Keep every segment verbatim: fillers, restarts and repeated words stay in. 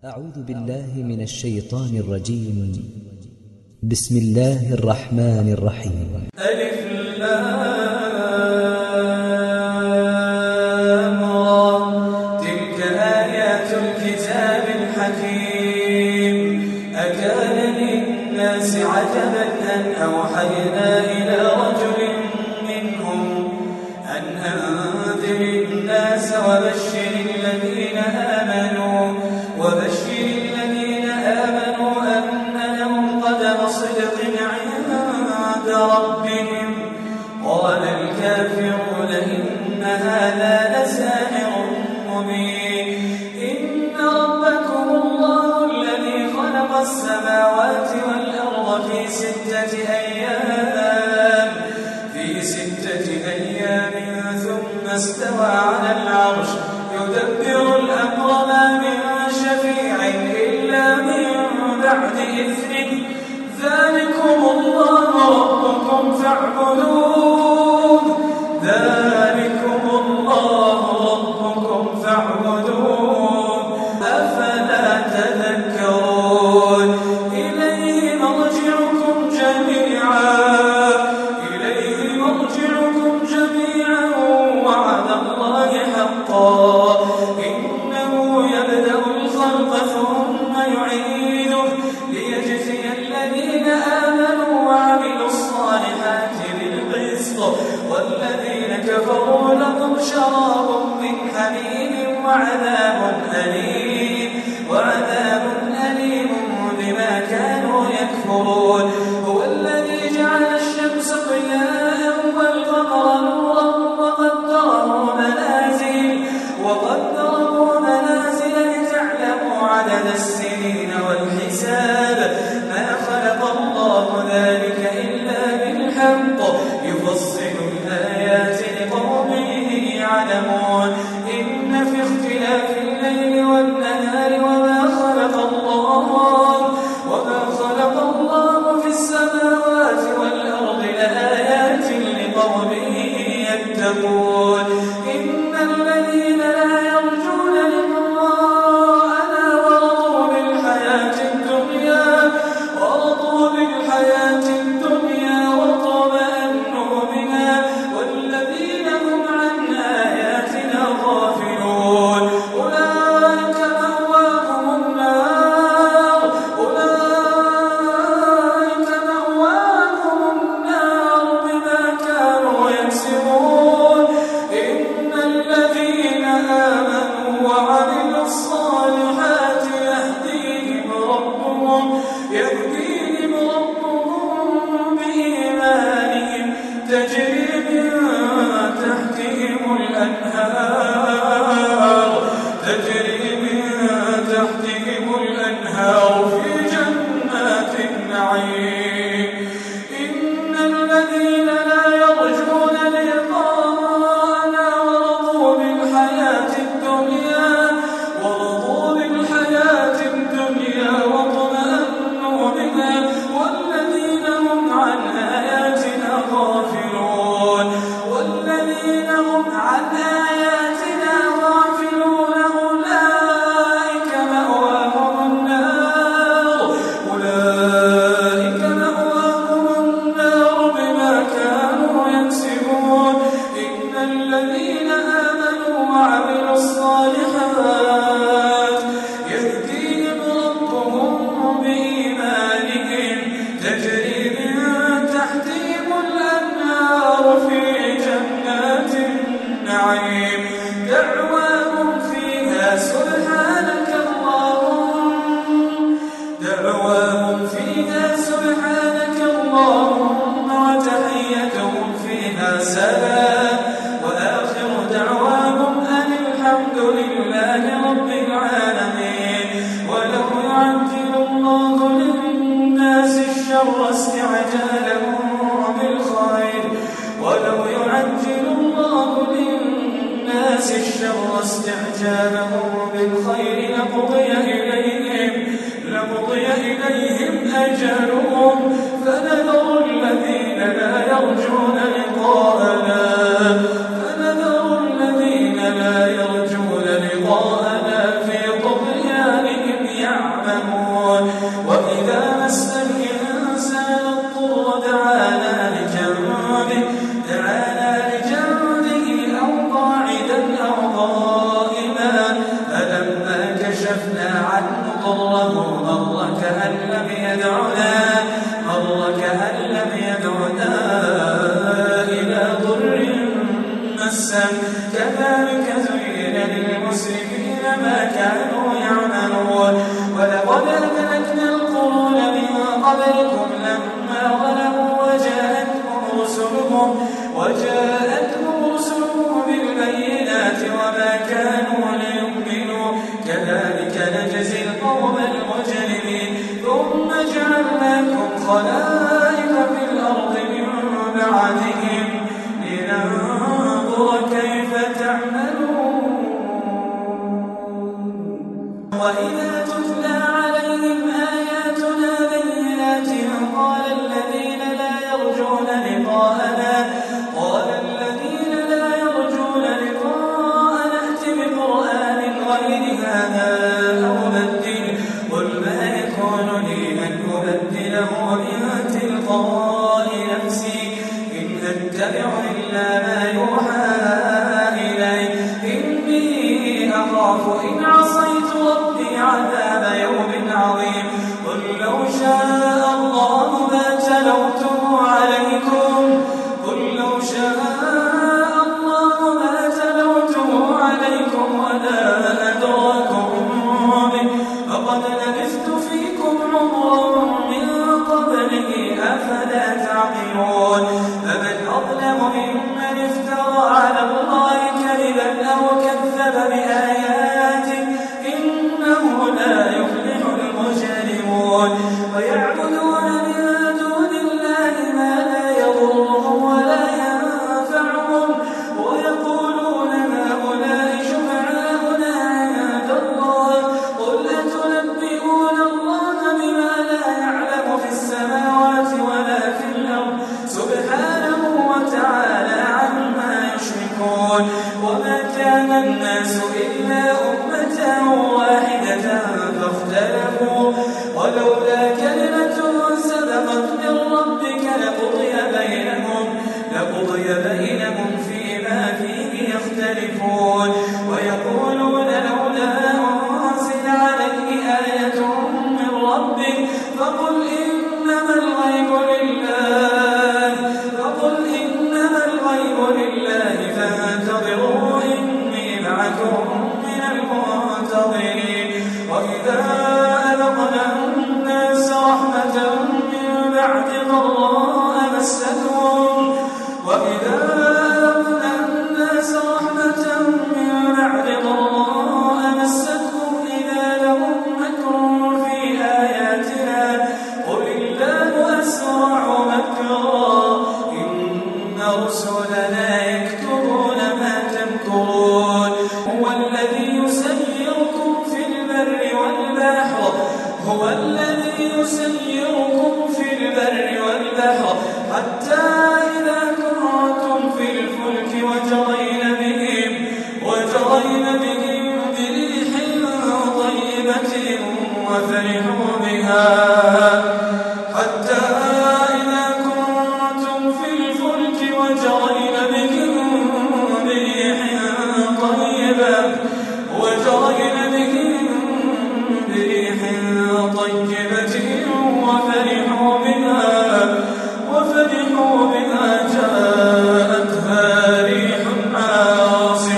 أعوذ بالله من الشيطان الرجيم. بسم الله الرحمن الرحيم. ألف لام را. تلك آيات الكتاب الحكيم. أكان للناس عجبا أن أوحينا إلى رجل منهم أن أنذر الناس وبشر الذين آمنوا وبشر الذين آمنوا أن لهم قدم صدق عند ربهم. قال الكافرون إن هذا لساحر مبين. إن ربكم الله الذي خلق السماوات والأرض في ستة أيام في ستة أيام ثم استوى على العرش يدبر الأمر ما من شفيع إلا من بعد إذنه. ذلكم الله ربكم فاعبدوه ذلكم الله ربكم فاعبدوه أفلا تذكرون. إليه مرجعكم جميعا إليه مرجعكم جميعا وعد الله حقا. إنه يبدأ الخلق ثم يعيده ليجزي الذين آمنوا وعملوا الصالحات بالقسط والذين كفروا لهم شراب من حميم وعذاب أليم وعذاب أليم بما كانوا يكفرون. هو الذي جعل الشمس ضياء والقمر نورا وقدره منازل وقدره منازل لتعلموا عدد السنين والحساب. ما خلق الله ذلك إلا بالحق يفصل الآيات لقوم يعلمون. إن في اختلاف الليل والنهار وما خلق الله وما خلق الله في السماوات والأرض لآيات لقوم يتقون. إن الذين لا يرجون لقاءنا ورضوا بالحياة الدنيا ورضوا بالحياة الدنيا واطمأنوا بها والذين هم عن آياتنا غافلون أولئك مأواهم النار أولئك مأواهم النار بما كانوا يكسبون. إن الذين آمنوا وعملوا الصالحات يهديهم ربهم يهديهم ربهم بإيمانهم تجري من تحتهم الأنهار تجري من تحتهم الأنهار في جنات النعيم. إن الذين لا يرجون لقاءنا ورضوا بالحياة الدنيا ورضوا بالحياة الدنيا واطمأنوا بها والذين هم عن آياتنا غافلون والذين هم عن آياتنا غافلون أولئك مأواهم النار أولئك مأواهم النار بما كانوا يكسبون. إن الذين آمنوا وعملوا الصالحات يهديهم ربهم بإيمانهم تجري من تحتهم الأنهار في جنات النعيم. دعواهم فيها سبحانك اللهم دعواهم فيها سبحانك اللهم وتحيتهم فيها سلام وآخر دعواهم أن الحمد لله رب العالمين. ولو يعجل الله للناس الشر استعجالهم بالخير ولو يعجل الله للناس الشر استعجالهم بالخير لقضي إليهم لقضي إليهم أجلهم فنذر الذين لا يرجون لقاءنا فنذر الذين لا يرجون لقاءنا في طغيانهم يعملون وإذا مس الإنسان الضر دعانا لجنبه دعانا لجنبه أو قاعدا أو قائما فلما كشفنا عنه ضره مر كأن لم يدعنا مر كأن لم يدعنا إلى ضر مسه كذلك زين للمسرفين ما كانوا يعملون ولقد أهلكنا القرون من قبلكم لما ظلموا وجاءتهم رسلهم وجاءتهم رسلهم بالبينات وما كانوا ليؤمنوا كذلك نجزي القوم المجرمين ثم جعلناكم خلائف في الأرض من بعدهم لننظر كيف تعملون وإذا تتلى عليهم آياتنا بينات قال الذين لا يرجون لقاءنا قال الذين لا يرجون لقاءنا ائت بقرآن غير هذا أو بدله قل ما يكون لي أن أبدله من تلقاء نفسي إن أتبع إلا ما يوحى إلي إني أخاف إن عصيت ربي عذاب يوم عظيم قل لو شاء الله ما تلوته عليكم قل لو شاء الله ما تلوته عليكم ولا أدراكم به فقد لبثت فيكم عمرا من قبله أفلا تعقلون فمن أظلم ممن افترى على الله كذبا أو كذب بآياته إنه لا يفلح المجرمون ويعبدون من دون الله ما لا يضرهم ولا ينفعهم ويقولون هؤلاء شفعاؤنا عند الله قل أتنبئون الله بما لا يعلم في السماوات ولا في الأرض سبحانه وتعالى عما يشركون وما كان الناس إلا أمة واحدة فاختلفوا ولولا كلمة سبقت من ربك لقضي بينهم لقضي بينهم فيما فيه يختلفون ويقولون لولا أنزل عليه آية من ربه فقل إنما الغيب لله فقل إنما الغيب لله فانتظروا إني معكم من المنتظرين وإذا أذقنا الناس رحمة من بعد ضراء مستهم وإذا أذقنا الناس رحمة من بعد ضراء مستهم إذا لهم مكر في آياتنا قل الله أسرع مكرا إن رسلنا يكتبون ما تمكرون هو الذي يسيركم في البر والبحر هو الذي يسيركم في البر والبحر حتى إذا كنتم في الفلك وجرين بهم وجرين بهم بريح طيبة وفرحوا بها حتى إذا كنتم في الفلك وجرين بهم بريح طيبة وجرين بهم بريح طيبة وفرحوا بها وفرحوا بها جاءتها ريح عاصف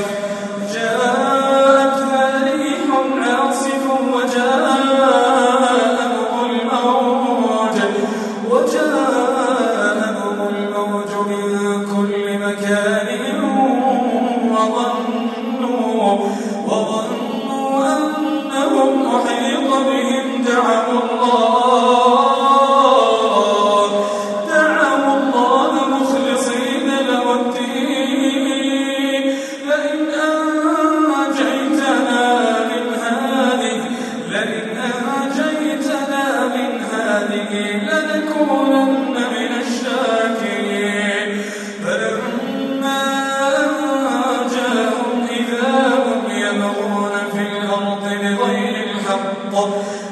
جاءتها ريح عاصف وجاءهم الموج وجاءهم الموج من كل مكان وظنوا وظنوا أنهم أحيط بهم دعوا الله دعوا الله مخلصين له الدين لئن أنجيتنا من هذه لئن أنجيتنا من هذه لنكونن من الشاكرين فلما أنجاهم إذا هم يبغون في الأرض بغير الحق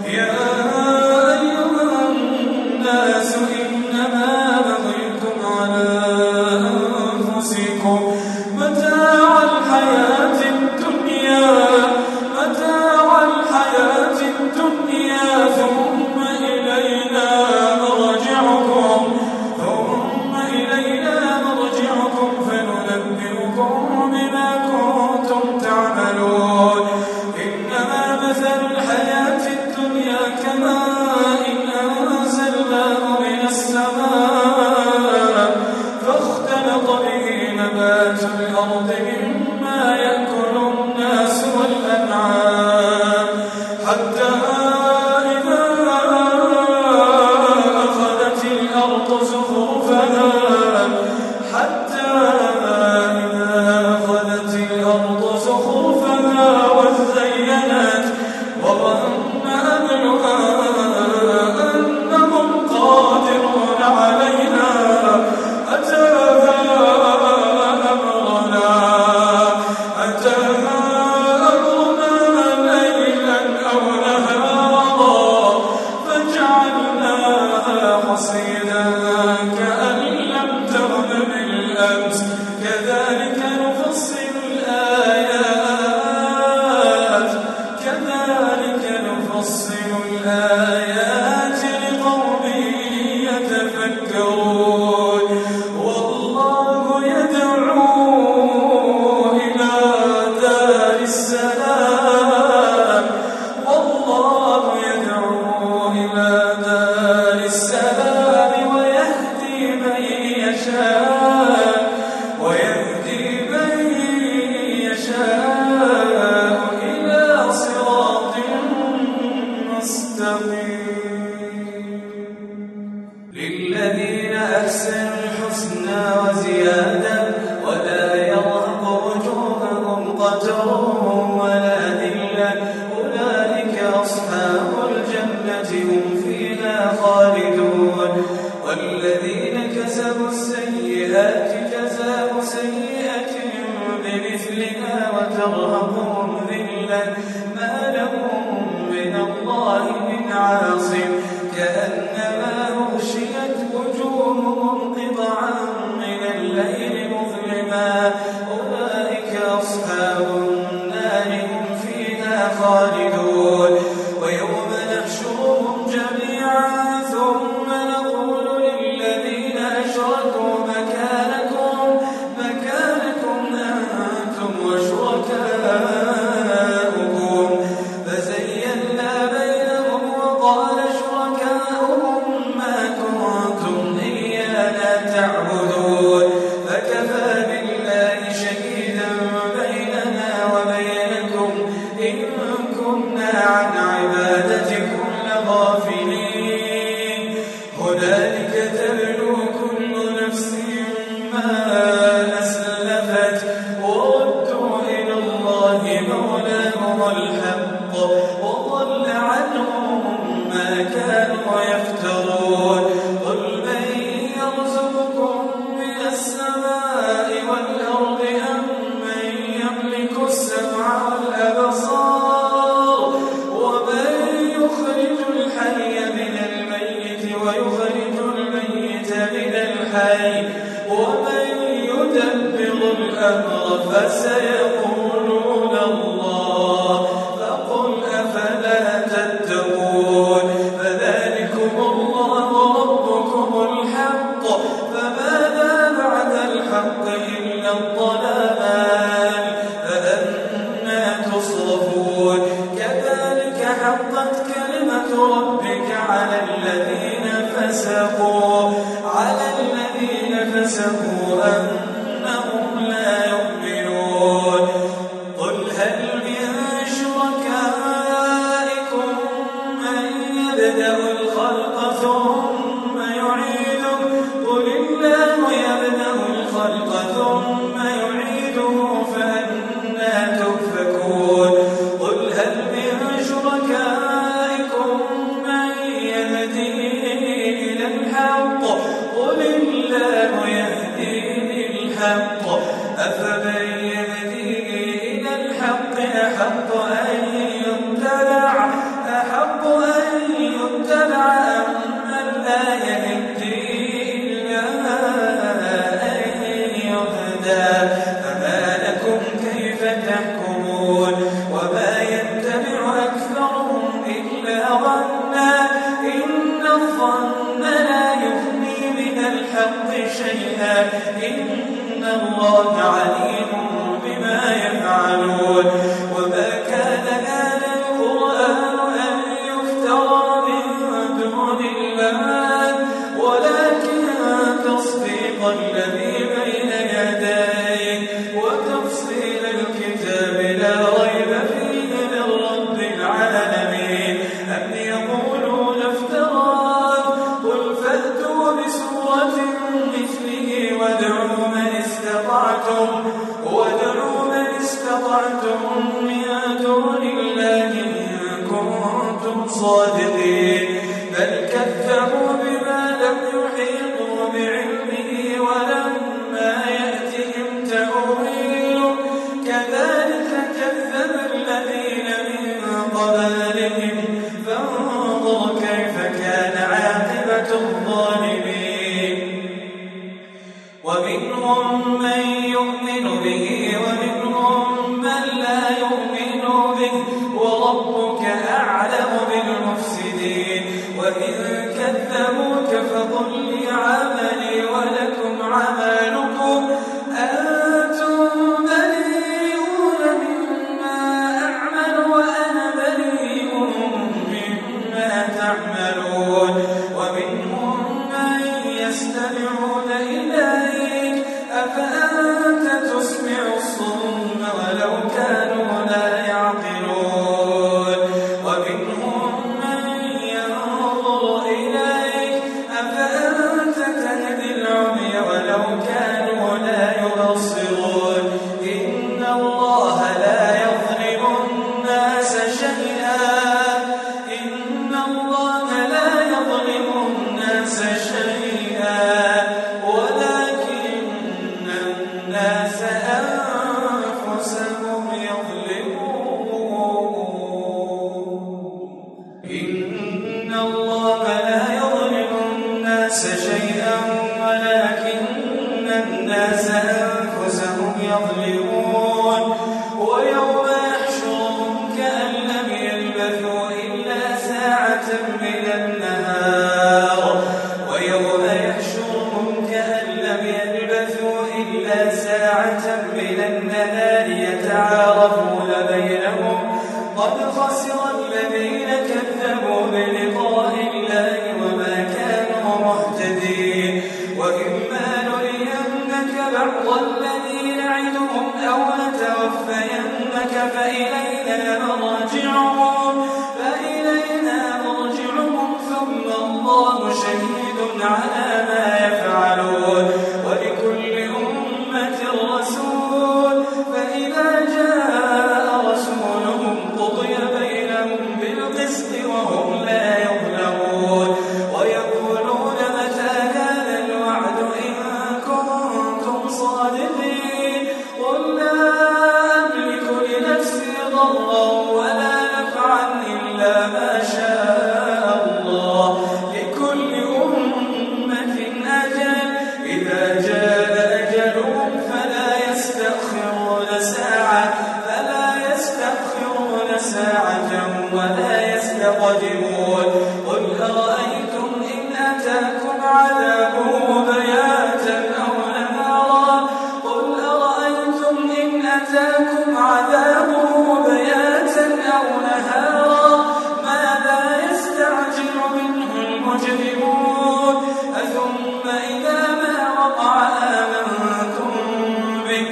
قل الله يهدي الظن لا يغني من الحق شيئا إن الله عليم بما يفعلون وما كان هذا القرآن أن يفترى من دون الله ولكن تصديق الذي بين يديه وتفصيل الكتاب لا ريب فيه من رب العالمين أم يقولون افتراه قل فأتوا بسورة مثله وادعوا من استطعتم وادعوا من استطعتم من دون الله إن كنتم صادقين بل كذبوا بما لم يحيطوا بعلمه ولما يأتهم تأويله كذلك كذب الذين من قبلهم فانظر كيف كان عاقبة الظالمين ومنهم من يؤمن به ومنهم من لا يؤمن به وربك أعلم بالمفسدين وإن كذبوك فقل لي عملي ولكم عملكم أنتم بريئون مما أعمل وأنا بريء مما تعملون ومنهم من يستمعون إليك أفأنت تسمع الصم ولو كانوا لا يعقلون ومنهم من ينظر إليك أفأنت تهدي العمي ولو كانوا لا يبصرون إن الله لا يظلم الناس شيئا إن الله لا يظلم الناس شيئا ولكن الناس أنفسهم يظلمون إن الله لا يظلم الناس شيئا ولكن الناس أنفسهم يظلمون ويوم يحشرهم كأن لم يلبثوا إلا ساعة من النهار ويوم يحشرهم كأن لم يلبثوا إلا ساعة من النهار يتعارفون بينهم قد خسر الذين كذبوا بلقاء الله وما كانوا مهتدين وإما نرينك بعض الذي نعدهم أو نتوفينك فإلينا مرجعهم فإلينا مرجعهم ثم الله شهيد على ما يفعلون ولكل أمة رسول فإذا جاء رسولهم قضي بينهم بالقسط وهم لا يظلمون ويقولون متى هذا الوعد إن كنتم صادقين قل لا أملك لنفسي ضرا ولا نفعا إلا ما شاء الله لكل أمة أجل إذا جاء أجلهم فلا يستأخرون ساعة فلا يستأخرون ساعة ولا يستقدمون قل أرأيتم إن أتاكم عذابه بياتا أو نهارا قل أرأيتم إن أتاكم عذابه بياتا أو نهارا ماذا يستعجل منه المجرمون أثم إذا ما وقع آمنتم به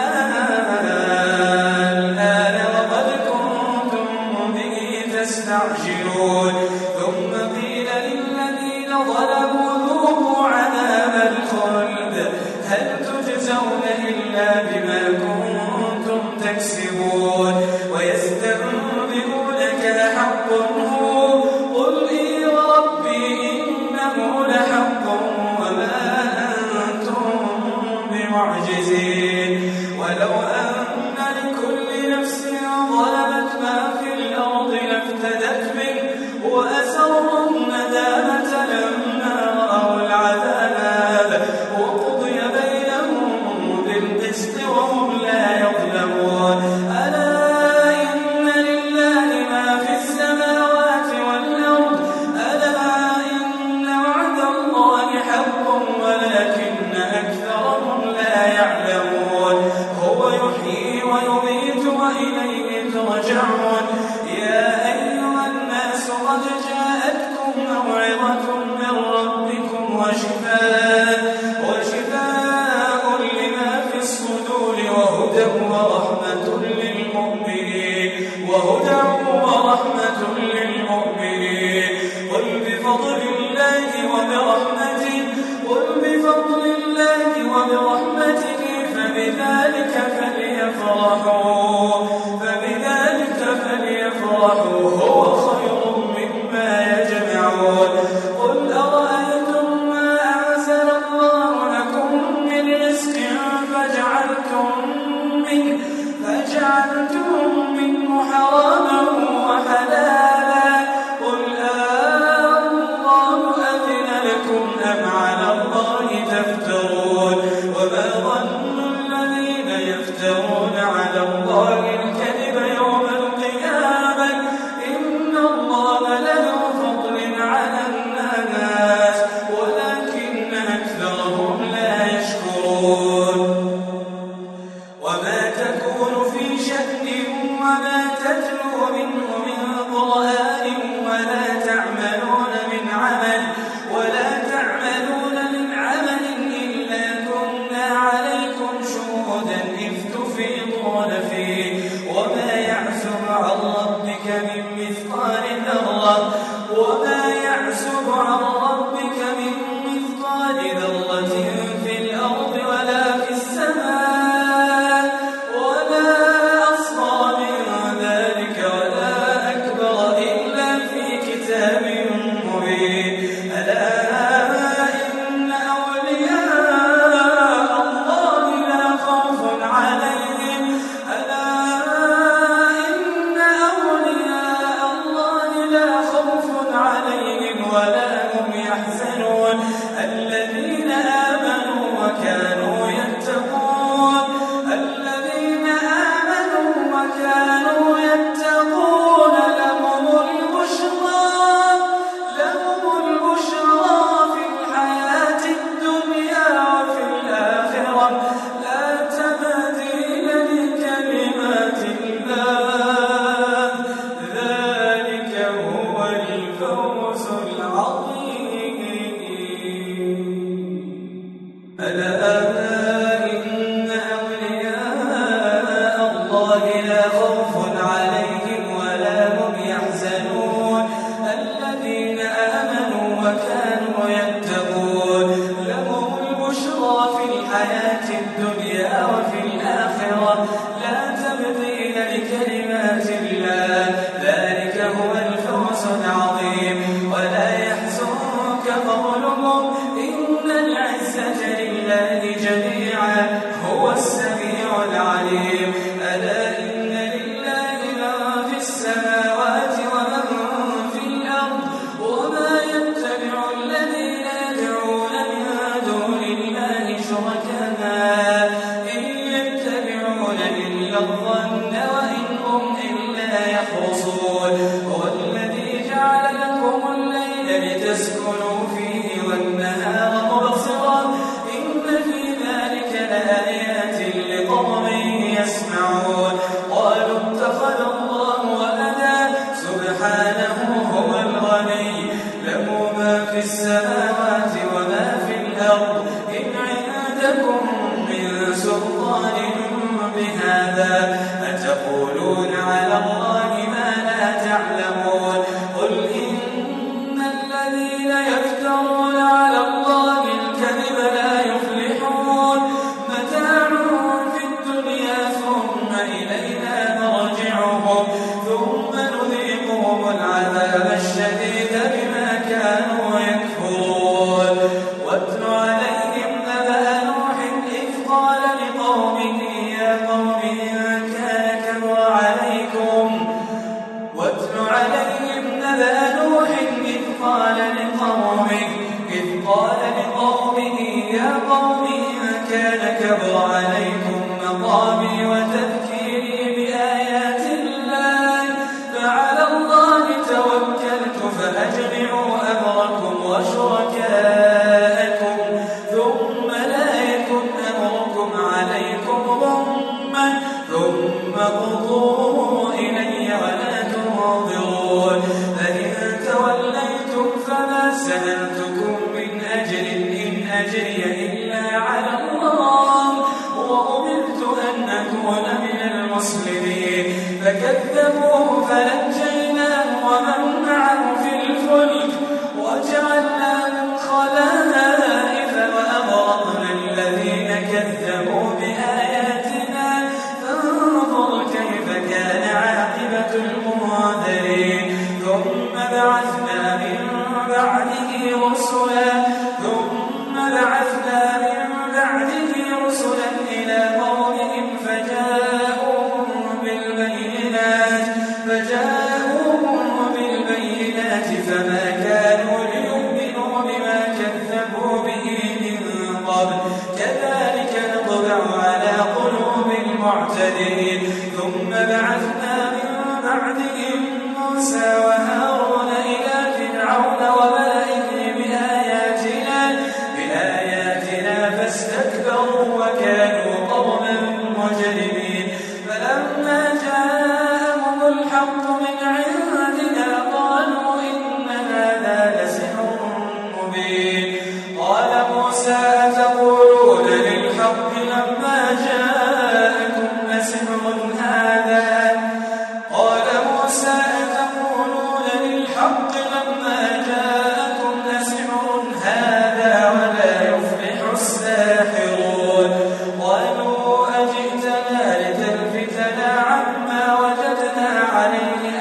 الآن وقد كنتم به تستعجلون ثم قيل للذين ظلموا ذوقوا عذاب الخلد هل تجزون إلا بما كنتم تكسبون ويستنبئونك أحق هو قل إي وربي إنه لحق وما أنتم بمعجزين ولو أن لكل نفس ظلمت ما في الأرض لافتدت به وأسروا الندامة لما رأوا العذاب وقضي بينهم بالقسط وهم لا يظلمون ألا إن لله ما في السماوات والأرض ألا إن قد جاءتكم موعظة من ربكم وشفاء وشفاء لما في الصدور وهدى ورحمة للمؤمنين وهدى ورحمة للمؤمنين قل بفضل الله وبرحمته قل بفضل الله وبرحمته فبذلك فليفرحوا فبذلك فليفرحوا هو خير مما يجمعون قل أرأيتم ما أنزل الله لكم من رزق فجعلتم منه فجعلتم منه حراما وحلالا قل الله أذن لكم أم على الله تفترون وما ظن الذين يفترون على الله الكذب يوم القيامة إن الله لذو فضل على الناس ولكن أكثرهم لا يشكرون وما تكون في شأن وما تتلو منه من قرآن ولا تعملون من عمل ولا تعملون من عمل إلا كنا عليكم شهودا إذ تفيضون فيه وما يعزب عن ربك من مثقال ذرة وما يعزب عن ربك من مثقال ذرة في الأرض ولا في السماء ولا أصغر من ذلك ولا أكبر إلا في كتاب مبين ألا إن أولياء الله لا خوف عليهم ألا إن أولياء الله لا خوف عليهم ولا هم يحزنون الذين آمنوا وكانوا يتقون الذين آمنوا وكانوا يتقون لهم البشرى لهم البشرى في الحياة الدنيا وفي الآخرة لا تبديل لكلمات الله ذلك هو الفوز العظيم ألا إن أولياء الله لا خوف عليهم ولا هم يحزنون الذين آمنوا وكانوا يتقون لهم البشرى في الحياة الدنيا وفي الآخرة لا تبديل لكلمات الله ذلك هو الفوز العظيم ولا يحزنك قولهم إن العزة لله جميعا هو السميع العليم ألا إن لله من في السماوات ومن في الأرض وما يتبع الذين يدعون من دون الله شركاء إن يتبعون إلا الظن وإن هم إلا يخرصون هو الذي جعل لكم الليل لتسكنوا فيه والنهار مبصرا إن في ذلك لآيات لقوم يسمعون قالوا اتخذ الله ولدا سبحانه هو الغني له ما في السماوات وما في الأرض إن عندكم من سلطان بهذا أتقولون على الله ما لا تعلمون قل إن الذين يفترون على الله الكذب لا يفلحون متاع في الدنيا ثم إلينا مرجعهم ثم نذيقهم العذاب الشديد بما كانوا يكفرون واتل عليهم نبأ نوح إذ قال لقومه يا قوم إن كان كبر عليكم واتل عليهم نبأ نوح إذ قال لقومه إذ قال لقومه يا قوم إن كان كبر عليكم مقامي وتذكيري بآيات الله فعلى الله توكلت فأجمعوا أمركم وشركاءكم ثم لا يكن أمركم عليكم غما ثم اقضوا إلي ولا تنظرون فإن سألتكم من أجر إن أجري إلا على الله وأمرت أن أكون من المسلمين فكذبوه فنجيناه ومن معه في الفلك وجعلناهم خلائف وأغرقنا الذين كذبوا بآياتنا فانظر كيف كان عاقبة المنذرين ثم بعثنا من بعده رسلا ثم بعثنا من بعده رسلا إلى قومهم فجاءوهم بالبينات فجاءوهم بالبينات فما كانوا ليؤمنوا بما كذبوا به من قبل كذلك نطبع على قلوب المعتدين ثم بعثنا من بعدهم موسى وهارون إلى فرعون وملئه بآياتنا بآياتنا فاستكبروا وكانوا قوما مجرمين فلما جاءهم الحق من عندنا قالوا إن هذا لسحر مبين قال موسى أتقولون للحق لما جاءكم لسحر هذا قال موسى أتقولون للحق لما جاءكم لسحر هذا ولا يفلح الساحرون قالوا أجئتنا لتلفتنا عما وجدنا عليه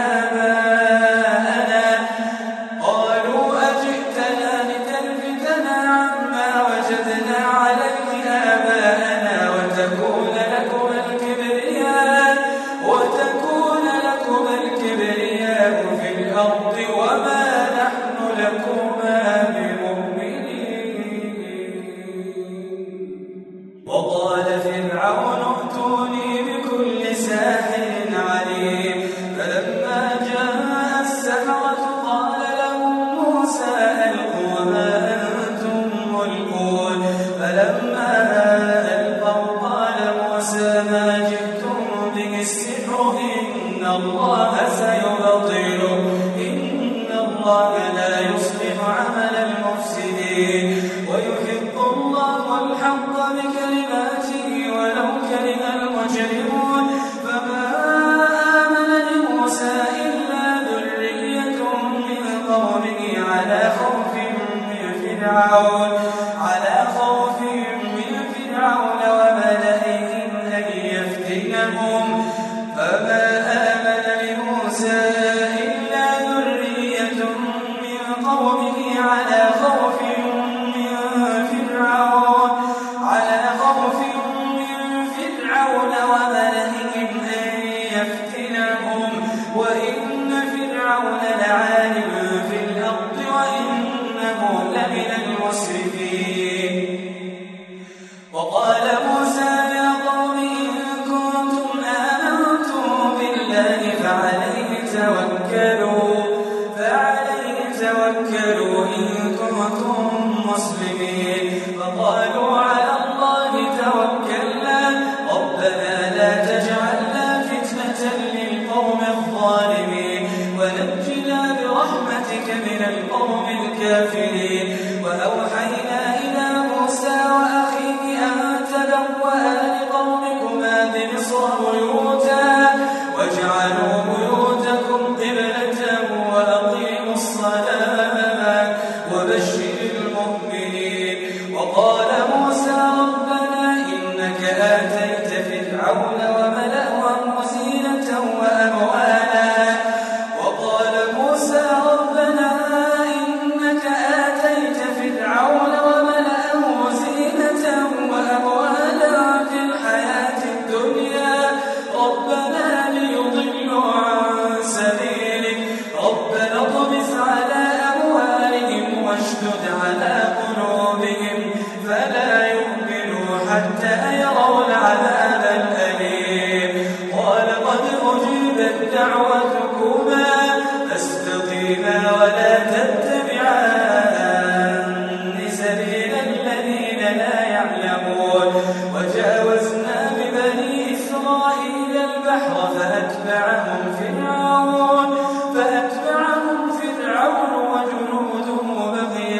آباءنا قالوا أجئتنا لتلفتنا عما وجدنا عليه آباءنا وتكون لكم الكبرياء وتكون لكم الكبرياء في الأرض وما نحن لكما بمؤمنين وقال فرعون ائتوني بكل ساحر عليم فلما جاء السحرة قال لهم موسى ألقوا ما أنتم ملقون فلما ألقوا قال موسى ما جئتم به السحر إن الله سيبطله إن الله لا يصلح عمل المفسدين ويحق الله الحق بكلماته ولو كره المجرمون فما آمن لموسى إلا ذرية من قومه على خوف من فرعون على خوف من فرعون وملئهم أن يفتنهم فما آمن لموسى إلا ذرية من قومه على خوف من فرعون على خوف من فرعون وملئهم أن يفتنهم وإن فرعون لعال في الأرض وإنه لمن المسرفين وقال موسى يا قوم إن كنتم آمنتم بالله فعليه توكلوا فعليه توكلوا إن كنتم مسلمين فقالوا على الله توكلنا ربنا لا تجعلنا فتنة للقوم الظالمين ونجنا برحمتك من القوم الكافرين وأوحينا إلى موسى وأخيه أن تبوأ لقومكما بمصر بيوتا واجعلوا بيوتكم قبلة وأقيموا الصلاة وبشر المؤمنين وقال موسى ربنا إنك آتيت فرعون وملأهم زينة وأموالا وقال موسى ربنا إنك آتيت فرعون وملأه زينة وأموالا في الحياة الدنيا ربنا ليضلوا عن سبيلك ربنا اطمس على أموالهم واشدد على قلوبهم فلا يؤمنوا حتى يروا العذاب الأليم قال قد أجيبت دعوتكما فاستقيما ولا تتبعان سبيل الذين لا يعلمون وجاوزنا ببني إسرائيل البحر فأتبعهم فرعون فأتبعهم فرعون وجنوده بغيا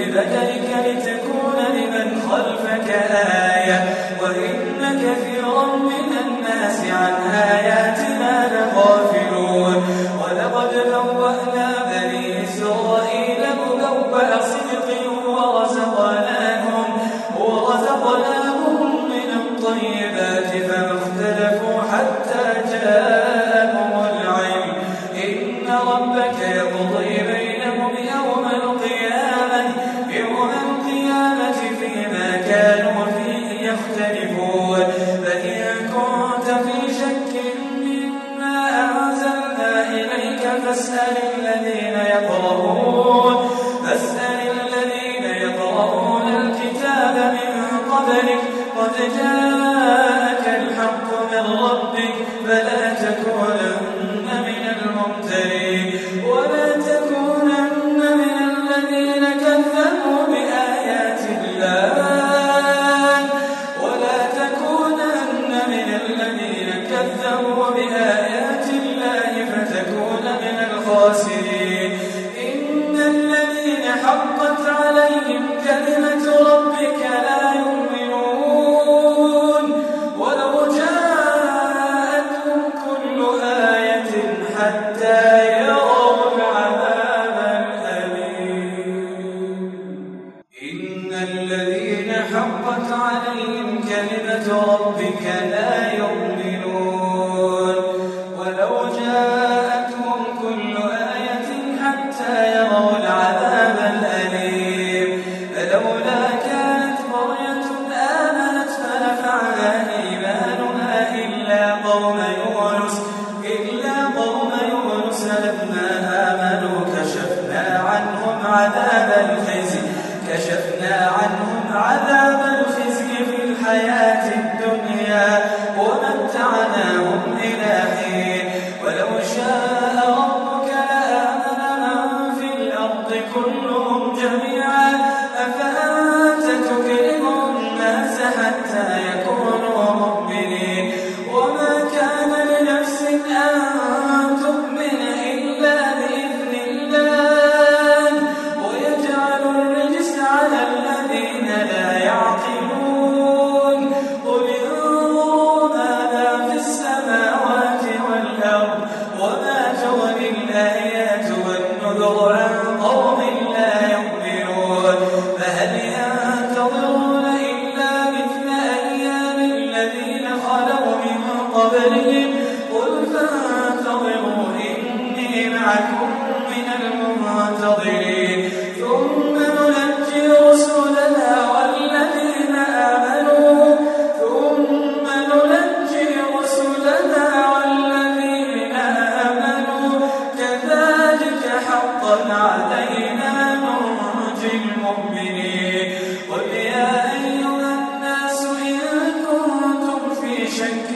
ببدنك لتكون لمن خلفك آية وإن كثيرا من الناس عن آياتنا لغافلون ولقد بوأنا بني إسرائيل مبوأ صدق ورزقناهم ورزقناهم من الطيبات فما اختلفوا حتى جاءهم العلم إن ربك يقضي بينهم يوم القيامة يوم القيامة فيما كانوا فيه يختلفون فإن كنت في شك مما أنزلنا إليك فاسأل الذين يقرؤون فاسأل الذين يقرؤون الكتاب من قبلك قد جاءك الحق من ربك فلا تكونن من الممترين ولا تكونن من الذين كذبوا بآيات الله ولا تكونن من الذين كذبوا بآيات الله فتكون من الخاسرين إن الذين حقت عليهم كلمة ربك لا يؤمنون ولو جاءتهم كل آية حتى يروا العذاب الأليم إن الذين حقت عليهم كلمة ربك لا يؤمنون ولو جاءتهم كل آية حتى يروا العذاب الأليم فلولا كانت قرية آمنت فنفعها إيمانها إلا قوم يونس إلا قوم يونس لما آمنوا كشفنا عنهم عذاب الخزي كشفنا عنهم عذاب الخزي في الحياة الدنيا ومتعناهم إلى حين ولو شاء ربك لآمن من في الأرض كلهم جميعا أفأنت تكره الناس حتى يكونوا مؤمنين وما كان لنفس أن تؤمن إلا بإذن الله ويجعل الرجس على الذين لا يعقلون قل انظروا ماذا في السماوات والأرض وما تغني الآيات والنذر عن قوم لا يؤمنون فهل ينتظرون إلا مثل أيام الذين خلوا من قبلهم قل فانتظروا إني معكم من المنتظرين ثم ننجي رسلنا والذين آمنوا ثم ننجي رسلنا والذين آمنوا كذلك حقا علينا ننجي المؤمنين قل يا أيها الناس إن كنتم في شك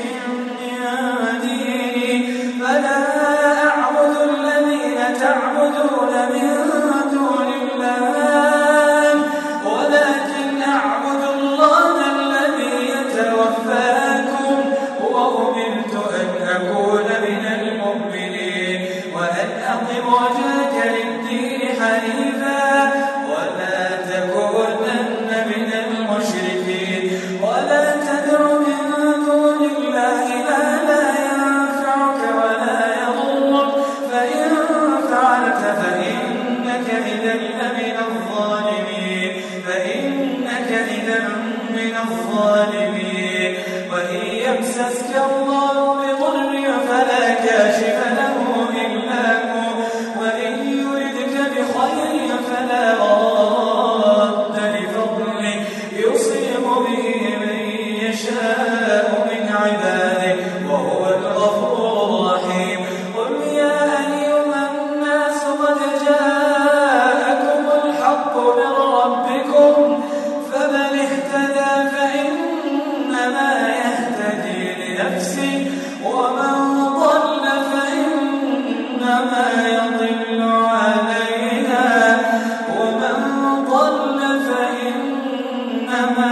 من ديني فلا أعبد الذين تعبدون من دون الله ولكن أعبد الله الذي يتوفاكم وأمرت أن أكون من المؤمنين وأن أقم وجهك للدين حنيفا ولا تكونن من المشركين ولا تدع من دون الله ما لا ينفعك ولا يضرك فإن فعلت فإنك إذا لمن الظالمين فإنك إذا من الظالمين وإن يمسسك الله بضر فلا كاشف له إلا هو وإن يردك بخير فلا راد لفضله يصيب به من يشاء من عباده وهو الغفور الرحيم قل يا أيها الناس قد جاءكم الحق من ربكم فمن اهتدى فإنما يهتدي لنفسه ومن ضل فإنما يضل عليها ومن ضل فإنما